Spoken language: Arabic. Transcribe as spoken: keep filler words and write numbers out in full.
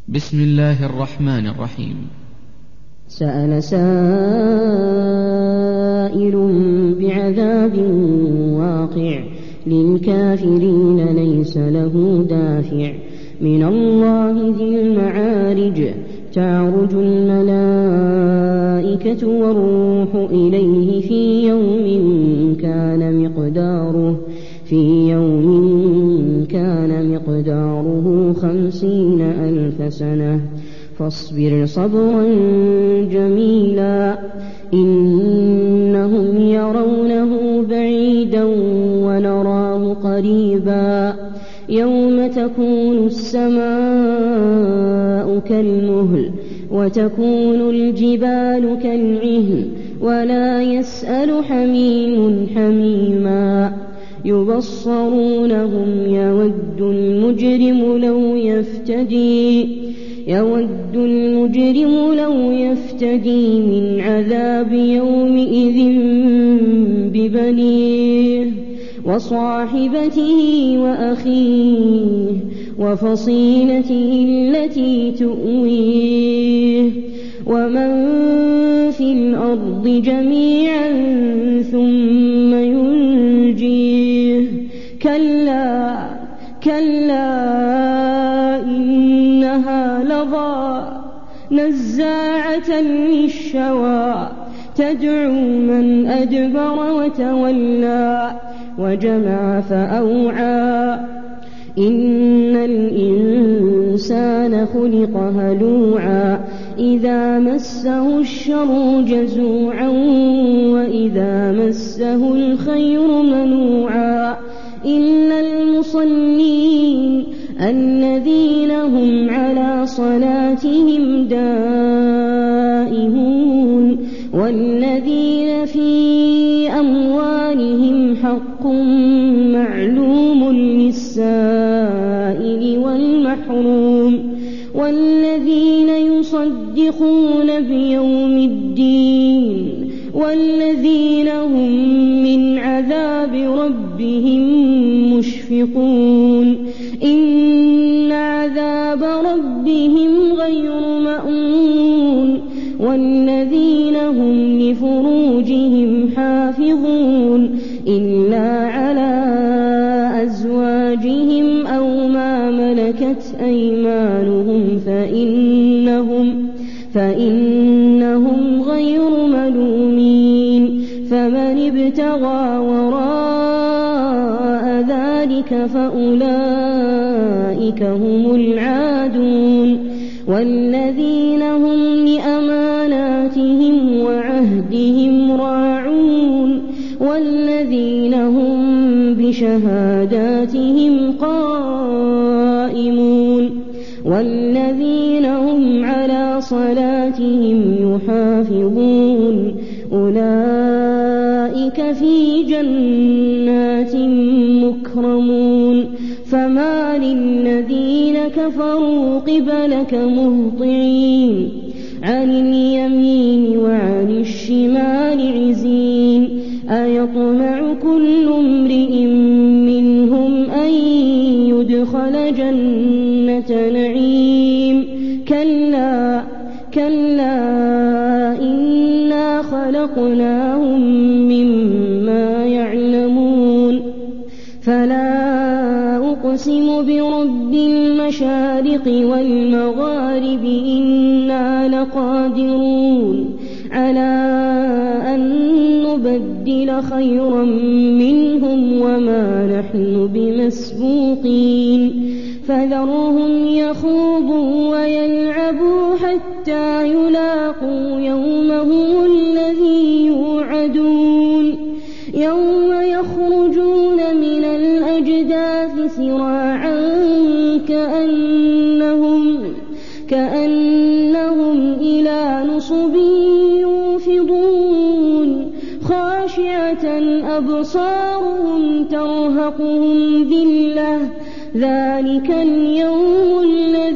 بسم الله الرحمن الرحيم. سأل سائل بعذاب واقع للكافرين ليس له دافع من الله ذي المعارج تعرج الملائكة والروح إليه في يوم كان مقداره في يوم كان مقداره خمسين ألف سنة فاصبر صبرا جميلا إنهم يرونه بعيدا ونراه قريبا يوم تكون السماء كالمهل وتكون الجبال كالعهن ولا يسأل حميم حميما يبصرونهم يود المجرم لو يفتدي يود المجرم لو يفتدي من عذاب يومئذ ببنيه وصاحبته وأخيه وفصيلته التي تؤويه ومن في الأرض جميعا ثم ينجيه كلا كلا إنها لظى نزاعة للشوى تدعو من أدبر وتولى وجمع فأوعى إن الإنسان خلق هلوعا إذا مسه الشر جزوعا وإذا مسه الخير منوعا إلا المصلين الذين هم على صلاتهم دائمون والذين في أموالهم حق معلوم للسائل والمحروم والذين يصدقون بيوم الدين والذين هم من عذاب ربهم مشفقون إن عذاب ربهم غير مأمون والذين هم لفروجهم حافظون إلا على أزواجهم أو ما ملكت أيمانهم فإنهم, فإنهم غير ملومين فمن ابتغى وراء ذلك فأولئك هم العادون والذين هم لأماناتهم وعهدهم راعون والذين هم بشهاداتهم قائمون والذين هم على صلاتهم يحافظون أولئك في جنات مكرمون فما للذين كفروا قبلك مهطعين عن اليمين وعن الشمال عزين أيطمع كل امرئ منهم أن يدخل جنة نعيم كلا كلا إنا خلقناهم مما يعلمون فلا أقسم برب المشارق والمغارب إنا لقادرون على أن نبدل خيرا منهم وما نحن بمسبوقين فذرهم يخوضوا ويلعبوا حتى يلاقوا يومهم الذي يوعدون يوم يخرجون من الأجداث سراعا كأنهم, كأنهم إلى نصب يوفضون خاشعة أبصارهم ترهقهم ذلة ذلك اليوم الذي